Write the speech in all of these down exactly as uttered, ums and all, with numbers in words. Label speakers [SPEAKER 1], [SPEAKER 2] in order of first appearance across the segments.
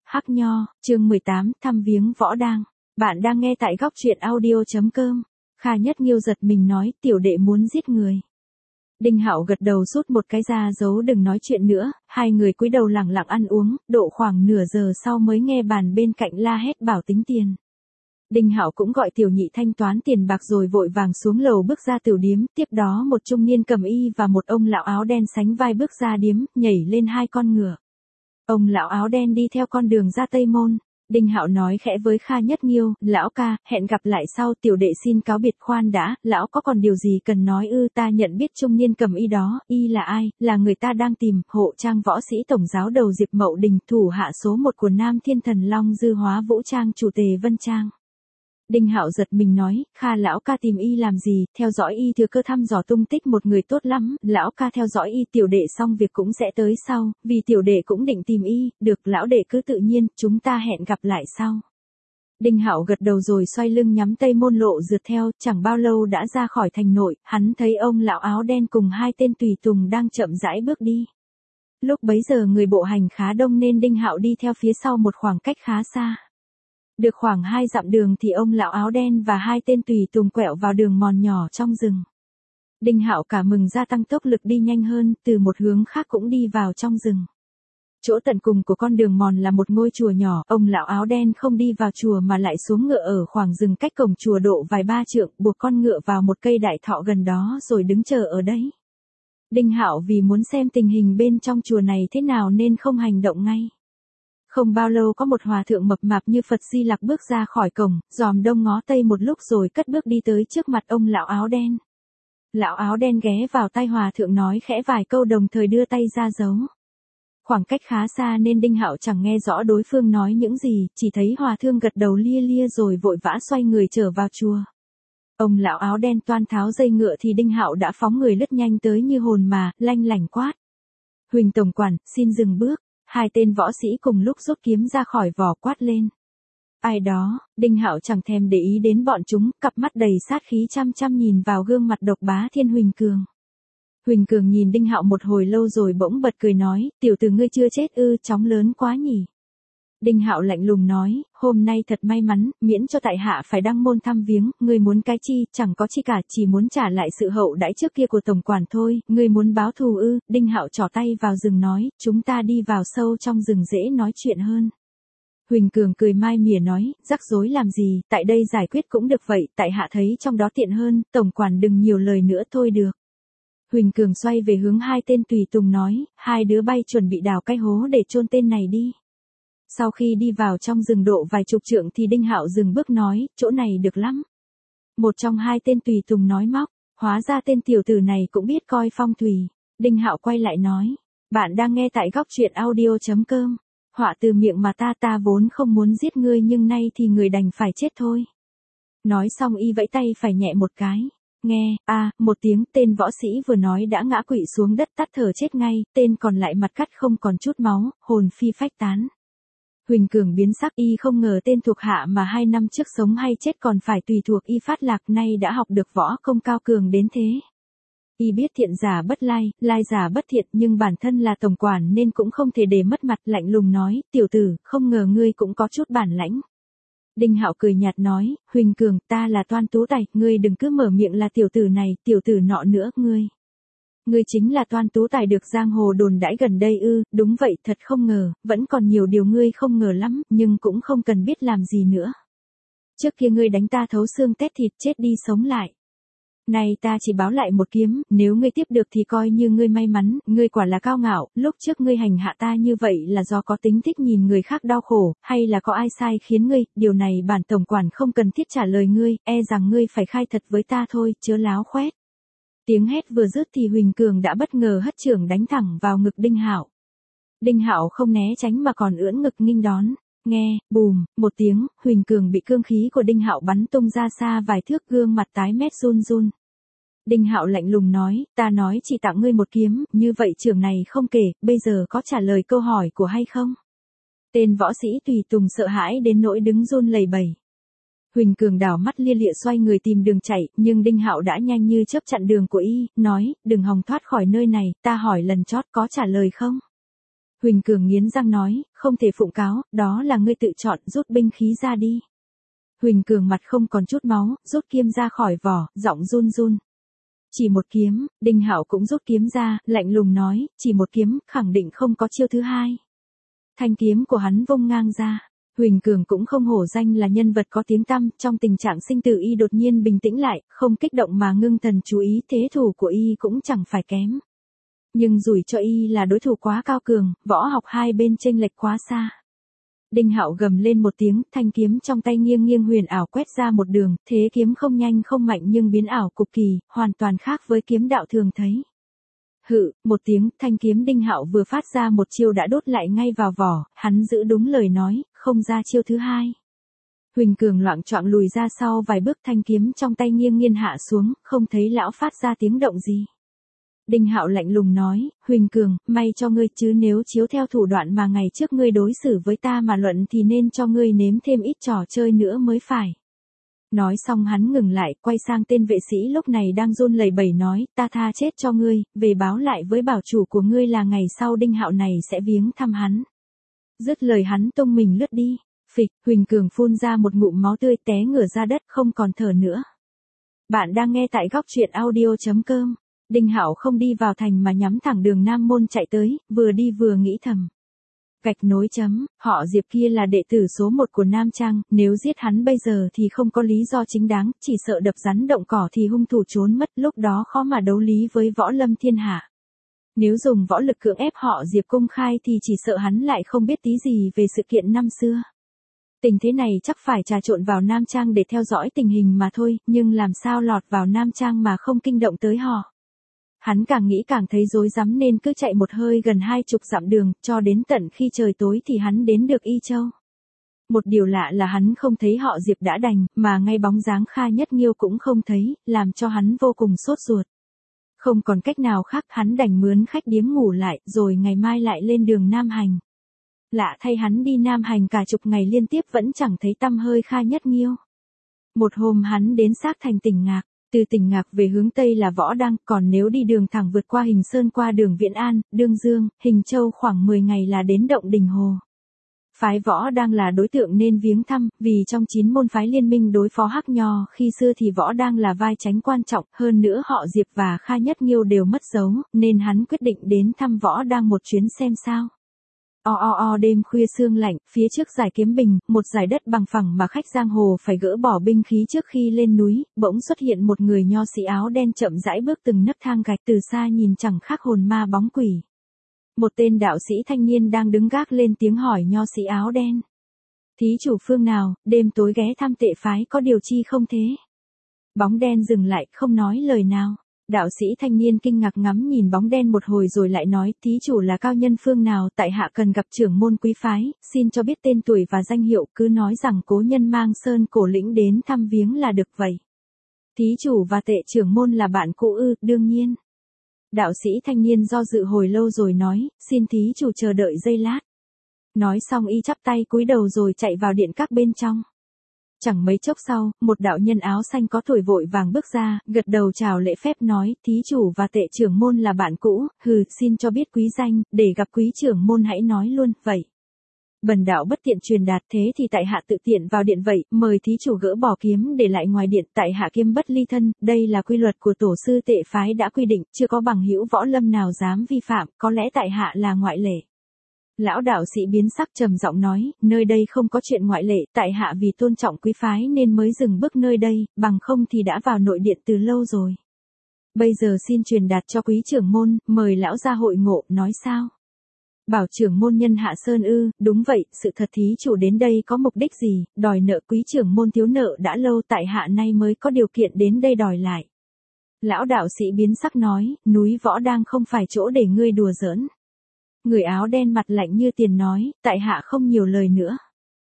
[SPEAKER 1] Hắc Nho, chương mười tám, thăm viếng võ đang. Bạn đang nghe tại góc truyện audio chấm com. Kha Nhất Nghiêu giật mình nói, tiểu đệ muốn giết người. Đinh Hạo gật đầu rút một cái ra giấu đừng nói chuyện nữa, hai người cúi đầu lặng lặng ăn uống, độ khoảng nửa giờ sau mới nghe bàn bên cạnh la hét bảo tính tiền. Đinh Hạo cũng gọi tiểu nhị thanh toán tiền bạc rồi vội vàng xuống lầu bước ra tiểu điếm, tiếp đó một trung niên cầm y và một ông lão áo đen sánh vai bước ra điếm, nhảy lên hai con ngựa. Ông lão áo đen đi theo con đường ra Tây Môn. Đinh Hạo nói khẽ với Kha Nhất Nghiêu, lão ca, hẹn gặp lại sau, tiểu đệ xin cáo biệt. Khoan đã, lão có còn điều gì cần nói ư? Ta nhận biết trung niên cầm y đó, y là ai? Là người ta đang tìm, hộ trang võ sĩ tổng giáo đầu Diệp Mậu Đình, thủ hạ số một của Nam Thiên Thần Long Dư Hóa Vũ Trang chủ Tề Vân Trang. Đinh Hạo giật mình nói, Kha lão ca tìm y làm gì? Theo dõi y thừa cơ thăm dò tung tích một người tốt lắm, lão ca theo dõi y, tiểu đệ xong việc cũng sẽ tới sau, vì tiểu đệ cũng định tìm y. Được, lão đệ cứ tự nhiên, chúng ta hẹn gặp lại sau. Đinh Hạo gật đầu rồi xoay lưng nhắm Tây Môn Lộ rượt theo, chẳng bao lâu đã ra khỏi thành nội, hắn thấy ông lão áo đen cùng hai tên tùy tùng đang chậm rãi bước đi. Lúc bấy giờ người bộ hành khá đông nên Đinh Hạo đi theo phía sau một khoảng cách khá xa. Được khoảng hai dặm đường thì ông lão áo đen và hai tên tùy tùng quẹo vào đường mòn nhỏ trong rừng. Đinh Hạo cả mừng gia tăng tốc lực đi nhanh hơn, từ một hướng khác cũng đi vào trong rừng. Chỗ tận cùng của con đường mòn là một ngôi chùa nhỏ, ông lão áo đen không đi vào chùa mà lại xuống ngựa ở khoảng rừng cách cổng chùa độ vài ba trượng, buộc con ngựa vào một cây đại thọ gần đó rồi đứng chờ ở đấy. Đinh Hạo vì muốn xem tình hình bên trong chùa này thế nào nên không hành động ngay. Không bao lâu có một hòa thượng mập mạp như Phật Di Lặc bước ra khỏi cổng, dòm đông ngó tây một lúc rồi cất bước đi tới trước mặt ông lão áo đen. Lão áo đen ghé vào tai hòa thượng nói khẽ vài câu đồng thời đưa tay ra giấu. Khoảng cách khá xa nên Đinh Hạo chẳng nghe rõ đối phương nói những gì, chỉ thấy hòa thượng gật đầu lia lia rồi vội vã xoay người trở vào chùa. Ông lão áo đen toan tháo dây ngựa thì Đinh Hạo đã phóng người lướt nhanh tới như hồn mà, lanh lảnh quát. Huỳnh tổng quản, xin dừng bước. Hai tên võ sĩ cùng lúc rút kiếm ra khỏi vỏ quát lên. Ai đó? Đinh Hạo chẳng thèm để ý đến bọn chúng, cặp mắt đầy sát khí chăm chăm nhìn vào gương mặt độc bá thiên Huỳnh Cường. Huỳnh Cường nhìn Đinh Hạo một hồi lâu rồi bỗng bật cười nói, tiểu tử ngươi chưa chết ư, chóng lớn quá nhỉ. Đinh Hạo lạnh lùng nói, hôm nay thật may mắn, miễn cho tại hạ phải đăng môn thăm viếng, ngươi muốn cái chi? Chẳng có chi cả, chỉ muốn trả lại sự hậu đãi trước kia của tổng quản thôi. Ngươi muốn báo thù ư? Đinh Hạo trỏ tay vào rừng nói, chúng ta đi vào sâu trong rừng dễ nói chuyện hơn. Huỳnh Cường cười mai mỉa nói, rắc rối làm gì, tại đây giải quyết cũng được vậy, tại hạ thấy trong đó tiện hơn, tổng quản đừng nhiều lời nữa thôi được. Huỳnh Cường xoay về hướng hai tên tùy tùng nói, hai đứa bay chuẩn bị đào cái hố để chôn tên này đi. Sau khi đi vào trong rừng độ vài chục trượng thì Đinh Hạo dừng bước nói, chỗ này được lắm. Một trong hai tên tùy tùng nói móc, hóa ra tên tiểu tử này cũng biết coi phong thủy. Đinh Hạo quay lại nói, bạn đang nghe tại góc truyện audio chấm com. Họa từ miệng mà ta ta vốn không muốn giết ngươi nhưng nay thì người đành phải chết thôi. Nói xong y vẫy tay phải nhẹ một cái. Nghe, a à, một tiếng, tên võ sĩ vừa nói đã ngã quỵ xuống đất tắt thở chết ngay, tên còn lại mặt cắt không còn chút máu, hồn phi phách tán. Huỳnh Cường biến sắc, y không ngờ tên thuộc hạ mà hai năm trước sống hay chết còn phải tùy thuộc y phát lạc, nay đã học được võ công cao cường đến thế. Y biết thiện giả bất lai, lai giả bất thiện, nhưng bản thân là tổng quản nên cũng không thể để mất mặt, lạnh lùng nói, tiểu tử, không ngờ ngươi cũng có chút bản lãnh. Đinh Hạo cười nhạt nói, Huỳnh Cường, ta là Toan Tú Tài, ngươi đừng cứ mở miệng là tiểu tử này, tiểu tử nọ nữa, ngươi. Ngươi chính là Toan Tú Tài được giang hồ đồn đãi gần đây ư? Đúng vậy, thật không ngờ, vẫn còn nhiều điều ngươi không ngờ lắm, nhưng cũng không cần biết làm gì nữa. Trước kia ngươi đánh ta thấu xương tét thịt, chết đi sống lại. Này ta chỉ báo lại một kiếm, nếu ngươi tiếp được thì coi như ngươi may mắn, ngươi quả là cao ngạo, lúc trước ngươi hành hạ ta như vậy là do có tính thích nhìn người khác đau khổ, hay là có ai sai khiến ngươi, điều này bản tổng quản không cần thiết trả lời ngươi, e rằng ngươi phải khai thật với ta thôi, chớ láo khoét. Tiếng hét vừa dứt thì Huỳnh Cường đã bất ngờ hất chưởng đánh thẳng vào ngực Đinh Hạo. Đinh Hạo không né tránh mà còn ưỡn ngực nghênh đón. Nghe, bùm, một tiếng, Huỳnh Cường bị cương khí của Đinh Hạo bắn tung ra xa vài thước, gương mặt tái mét run run. Đinh Hạo lạnh lùng nói, ta nói chỉ tặng ngươi một kiếm, như vậy chưởng này không kể, bây giờ có trả lời câu hỏi của hay không? Tên võ sĩ tùy tùng sợ hãi đến nỗi đứng run lẩy bẩy. Huỳnh Cường đảo mắt lia lịa xoay người tìm đường chạy, nhưng Đinh Hạo đã nhanh như chớp chặn đường của y, nói, đừng hòng thoát khỏi nơi này, ta hỏi lần chót có trả lời không? Huỳnh Cường nghiến răng nói, không thể phụng cáo, đó là ngươi tự chọn, rút binh khí ra đi. Huỳnh Cường mặt không còn chút máu, rút kiếm ra khỏi vỏ, giọng run run. Chỉ một kiếm, Đinh Hạo cũng rút kiếm ra, lạnh lùng nói, chỉ một kiếm, khẳng định không có chiêu thứ hai. Thanh kiếm của hắn vung ngang ra. Huỳnh Cường cũng không hổ danh là nhân vật có tiếng tăm, trong tình trạng sinh tử y đột nhiên bình tĩnh lại, không kích động mà ngưng thần chú ý, thế thủ của y cũng chẳng phải kém. Nhưng rủi cho y là đối thủ quá cao cường, võ học hai bên chênh lệch quá xa. Đinh Hạo gầm lên một tiếng, thanh kiếm trong tay nghiêng nghiêng huyền ảo quét ra một đường, thế kiếm không nhanh không mạnh nhưng biến ảo cực kỳ, hoàn toàn khác với kiếm đạo thường thấy. Hự, một tiếng, thanh kiếm Đinh Hạo vừa phát ra một chiêu đã đốt lại ngay vào vỏ, hắn giữ đúng lời nói, không ra chiêu thứ hai. Huỳnh Cường loạng choạng lùi ra sau vài bước, thanh kiếm trong tay nghiêng nghiêng hạ xuống, không thấy lão phát ra tiếng động gì. Đinh Hạo lạnh lùng nói, Huỳnh Cường, may cho ngươi chứ nếu chiếu theo thủ đoạn mà ngày trước ngươi đối xử với ta mà luận thì nên cho ngươi nếm thêm ít trò chơi nữa mới phải. Nói xong hắn ngừng lại, quay sang tên vệ sĩ lúc này đang run lẩy bẩy nói, ta tha chết cho ngươi, về báo lại với bảo chủ của ngươi là ngày sau Đinh Hạo này sẽ viếng thăm hắn. Dứt lời hắn tung mình lướt đi, phịch, Huỳnh Cường phun ra một ngụm máu tươi té ngửa ra đất không còn thở nữa. Bạn đang nghe tại góc truyện audio chấm com. Đinh Hạo không đi vào thành mà nhắm thẳng đường Nam Môn chạy tới, vừa đi vừa nghĩ thầm. Gạch nối chấm, họ Diệp kia là đệ tử số một của Nam Trang, nếu giết hắn bây giờ thì không có lý do chính đáng, chỉ sợ đập rắn động cỏ thì hung thủ trốn mất, lúc đó khó mà đấu lý với võ lâm thiên hạ. Nếu dùng võ lực cưỡng ép họ Diệp công khai thì chỉ sợ hắn lại không biết tí gì về sự kiện năm xưa. Tình thế này chắc phải trà trộn vào Nam Trang để theo dõi tình hình mà thôi, nhưng làm sao lọt vào Nam Trang mà không kinh động tới họ. Hắn càng nghĩ càng thấy rối rắm nên cứ chạy một hơi gần hai chục dặm đường, cho đến tận khi trời tối thì hắn đến được Y Châu. Một điều lạ là hắn không thấy họ Diệp đã đành, mà ngay bóng dáng Kha Nhất Nghiêu cũng không thấy, làm cho hắn vô cùng sốt ruột. Không còn cách nào khác, hắn đành mướn khách điếm ngủ lại, rồi ngày mai lại lên đường Nam Hành. Lạ thay hắn đi Nam Hành cả chục ngày liên tiếp vẫn chẳng thấy tăm hơi Kha Nhất Nghiêu. Một hôm hắn đến xác thành Tỉnh Ngạc. Từ Tỉnh Ngạc về hướng Tây là Võ Đăng, còn nếu đi đường thẳng vượt qua Hình Sơn qua đường Viễn An, Đương Dương, Hình Châu khoảng mười ngày là đến động Đình Hồ. Phái Võ Đăng là đối tượng nên viếng thăm, vì trong chín môn phái liên minh đối phó Hắc Nho khi xưa thì Võ Đăng là vai chánh quan trọng, hơn nữa họ Diệp và Kha Nhất Nghiêu đều mất dấu, nên hắn quyết định đến thăm Võ Đăng một chuyến xem sao. O o o đêm khuya sương lạnh, phía trước dải Kiếm Bình, một dải đất bằng phẳng mà khách giang hồ phải gỡ bỏ binh khí trước khi lên núi, bỗng xuất hiện một người nho sĩ áo đen chậm rãi bước từng nấc thang gạch, từ xa nhìn chẳng khác hồn ma bóng quỷ. Một tên đạo sĩ thanh niên đang đứng gác lên tiếng hỏi nho sĩ áo đen. Thí chủ phương nào, đêm tối ghé thăm Tệ phái có điều chi không thế? Bóng đen dừng lại, không nói lời nào. Đạo sĩ thanh niên kinh ngạc ngắm nhìn bóng đen một hồi rồi lại nói, thí chủ là cao nhân phương nào, tại hạ cần gặp trưởng môn quý phái, xin cho biết tên tuổi và danh hiệu, cứ nói rằng cố nhân mang sơn cổ lĩnh đến thăm viếng là được vậy. Thí chủ và Tệ trưởng môn là bạn cũ ư? Đương nhiên. Đạo sĩ thanh niên do dự hồi lâu rồi nói, xin thí chủ chờ đợi giây lát. Nói xong y chắp tay cúi đầu rồi chạy vào điện các bên trong. Chẳng mấy chốc sau, một đạo nhân áo xanh có tuổi vội vàng bước ra, gật đầu chào lễ phép nói, thí chủ và Tệ trưởng môn là bạn cũ, hừ, xin cho biết quý danh, để gặp quý trưởng môn hãy nói luôn, vậy. Bần đạo bất tiện truyền đạt, thế thì tại hạ tự tiện vào điện vậy, mời thí chủ gỡ bỏ kiếm để lại ngoài điện, tại hạ kiếm bất ly thân, đây là quy luật của tổ sư Tệ phái đã quy định, chưa có bằng hữu võ lâm nào dám vi phạm, có lẽ tại hạ là ngoại lệ. Lão đạo sĩ biến sắc trầm giọng nói, nơi đây không có chuyện ngoại lệ, tại hạ vì tôn trọng quý phái nên mới dừng bước nơi đây, bằng không thì đã vào nội điện từ lâu rồi. Bây giờ xin truyền đạt cho quý trưởng môn, mời lão ra hội ngộ, nói sao? Bảo trưởng môn nhân Hạ Sơn ư, đúng vậy, sự thật thí chủ đến đây có mục đích gì, đòi nợ quý trưởng môn thiếu nợ đã lâu, tại hạ nay mới có điều kiện đến đây đòi lại. Lão đạo sĩ biến sắc nói, núi Võ đang không phải chỗ để ngươi đùa giỡn. Người áo đen mặt lạnh như tiền nói, tại hạ không nhiều lời nữa.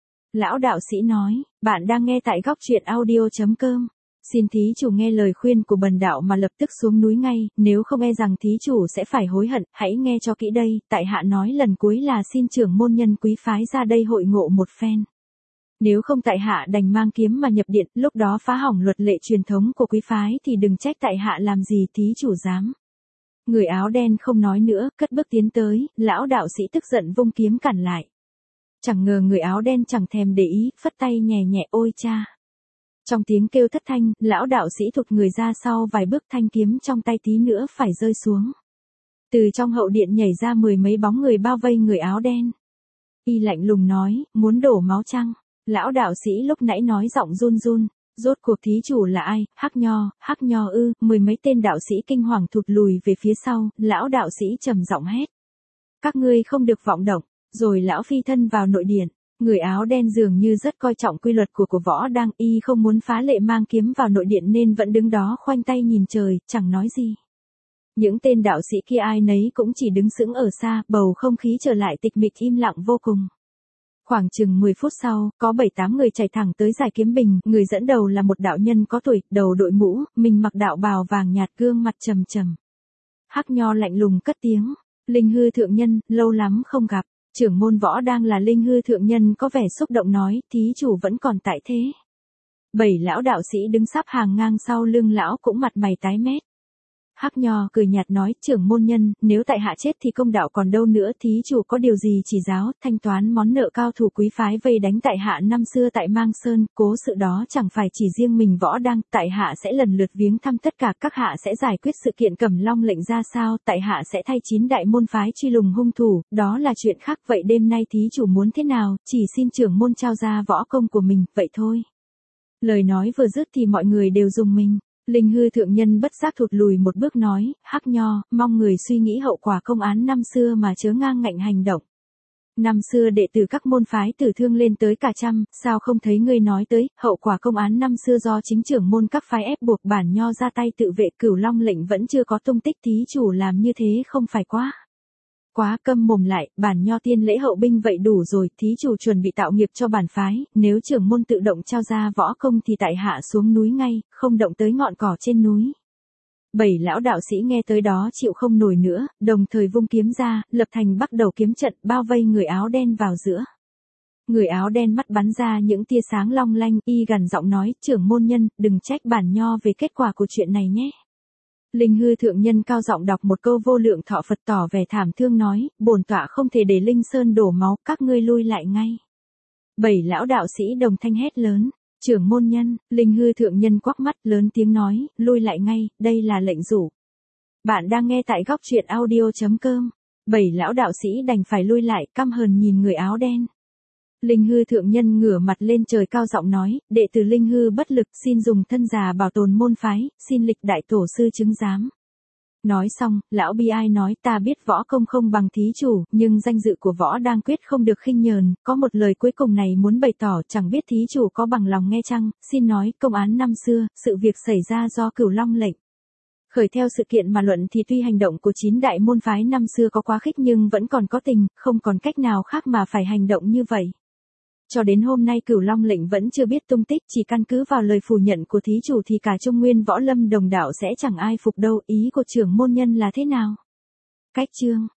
[SPEAKER 1] Lão đạo sĩ nói, bạn đang nghe tại góc truyện audio chấm com. Xin thí chủ nghe lời khuyên của bần đạo mà lập tức xuống núi ngay, nếu không e rằng thí chủ sẽ phải hối hận, hãy nghe cho kỹ đây, tại hạ nói lần cuối là xin trưởng môn nhân quý phái ra đây hội ngộ một phen. Nếu không tại hạ đành mang kiếm mà nhập điện, lúc đó phá hỏng luật lệ truyền thống của quý phái thì đừng trách tại hạ làm gì thí chủ dám. Người áo đen không nói nữa, cất bước tiến tới, lão đạo sĩ tức giận vung kiếm cản lại. Chẳng ngờ người áo đen chẳng thèm để ý, phất tay nhẹ nhẹ ôi cha. Trong tiếng kêu thất thanh, lão đạo sĩ thụt người ra sau vài bước, thanh kiếm trong tay tí nữa phải rơi xuống. Từ trong hậu điện nhảy ra mười mấy bóng người bao vây người áo đen. Y lạnh lùng nói, muốn đổ máu chăng? Lão đạo sĩ lúc nãy nói giọng run run. Rốt cuộc thí chủ là ai? Hắc Nho, Hắc Nho ư? Mười mấy tên đạo sĩ kinh hoàng thụt lùi về phía sau, lão đạo sĩ trầm giọng hét. Các ngươi không được vọng động, rồi lão phi thân vào nội điện. Người áo đen dường như rất coi trọng quy luật của của võ đang, y không muốn phá lệ mang kiếm vào nội điện nên vẫn đứng đó khoanh tay nhìn trời, chẳng nói gì. Những tên đạo sĩ kia ai nấy cũng chỉ đứng sững ở xa, bầu không khí trở lại tịch mịch im lặng vô cùng. Khoảng chừng mười phút sau, có bảy tám người chạy thẳng tới giải kiếm bình, người dẫn đầu là một đạo nhân có tuổi, đầu đội mũ, mình mặc đạo bào vàng nhạt, gương mặt trầm trầm. Hắc Nho lạnh lùng cất tiếng, Linh Hư thượng nhân, lâu lắm không gặp. Trưởng môn võ đang là Linh Hư thượng nhân có vẻ xúc động nói, thí chủ vẫn còn tại thế. Bảy lão đạo sĩ đứng sắp hàng ngang sau lưng lão cũng mặt mày tái mét. Hắc Nho cười nhạt nói, trưởng môn nhân, nếu tại hạ chết thì công đạo còn đâu nữa, thí chủ có điều gì chỉ giáo, thanh toán món nợ cao thủ quý phái vây đánh tại hạ năm xưa tại Mang Sơn, cố sự đó chẳng phải chỉ riêng mình võ đang, tại hạ sẽ lần lượt viếng thăm tất cả, các hạ sẽ giải quyết sự kiện Cẩm Long lệnh ra sao, tại hạ sẽ thay chín đại môn phái truy lùng hung thủ, đó là chuyện khác, vậy đêm nay thí chủ muốn thế nào, chỉ xin trưởng môn trao ra võ công của mình, vậy thôi. Lời nói vừa dứt thì mọi người đều rùng mình. Linh Hư thượng nhân bất giác thụt lùi một bước nói, Hắc Nho, mong người suy nghĩ hậu quả công án năm xưa mà chớ ngang ngạnh hành động. Năm xưa đệ tử các môn phái tử thương lên tới cả trăm, sao không thấy ngươi nói tới, hậu quả công án năm xưa do chính trưởng môn các phái ép buộc bản Nho ra tay tự vệ, Cửu Long lệnh vẫn chưa có tung tích, thí chủ làm như thế không phải quá. Quá, câm mồm lại, bản Nho tiên lễ hậu binh vậy đủ rồi, thí chủ chuẩn bị tạo nghiệp cho bản phái, nếu trưởng môn tự động trao ra võ công thì tại hạ xuống núi ngay, không động tới ngọn cỏ trên núi. Bảy lão đạo sĩ nghe tới đó chịu không nổi nữa, đồng thời vung kiếm ra, lập thành bắt đầu kiếm trận, bao vây người áo đen vào giữa. Người áo đen mắt bắn ra những tia sáng long lanh, y gằn giọng nói, trưởng môn nhân, đừng trách bản Nho về kết quả của chuyện này nhé. Linh Hư thượng nhân cao giọng đọc một câu vô lượng thọ Phật, tỏ vẻ thảm thương nói, bổn tọa không thể để Linh Sơn đổ máu, các ngươi lui lại ngay. Bảy lão đạo sĩ đồng thanh hét lớn, trưởng môn nhân. Linh Hư thượng nhân quắc mắt lớn tiếng nói, lui lại ngay, đây là lệnh rủ. Bạn đang nghe tại góc truyện audio chấm com. Bảy lão đạo sĩ đành phải lui lại, căm hờn nhìn người áo đen. Linh Hư thượng nhân ngửa mặt lên trời cao giọng nói, đệ tử Linh Hư bất lực, xin dùng thân già bảo tồn môn phái, xin lịch đại tổ sư chứng giám. Nói xong, lão bi ai nói, ta biết võ công không bằng thí chủ, nhưng danh dự của võ đang quyết không được khinh nhờn, có một lời cuối cùng này muốn bày tỏ, chẳng biết thí chủ có bằng lòng nghe chăng, xin nói, công án năm xưa, sự việc xảy ra do Cửu Long lệnh. Khởi theo sự kiện mà luận thì tuy hành động của chín đại môn phái năm xưa có quá khích nhưng vẫn còn có tình, không còn cách nào khác mà phải hành động như vậy. Cho đến hôm nay Cửu Long lệnh vẫn chưa biết tung tích, chỉ căn cứ vào lời phủ nhận của thí chủ thì cả Trung Nguyên Võ Lâm đồng đạo sẽ chẳng ai phục đâu, ý của trưởng môn nhân là thế nào? Cách chương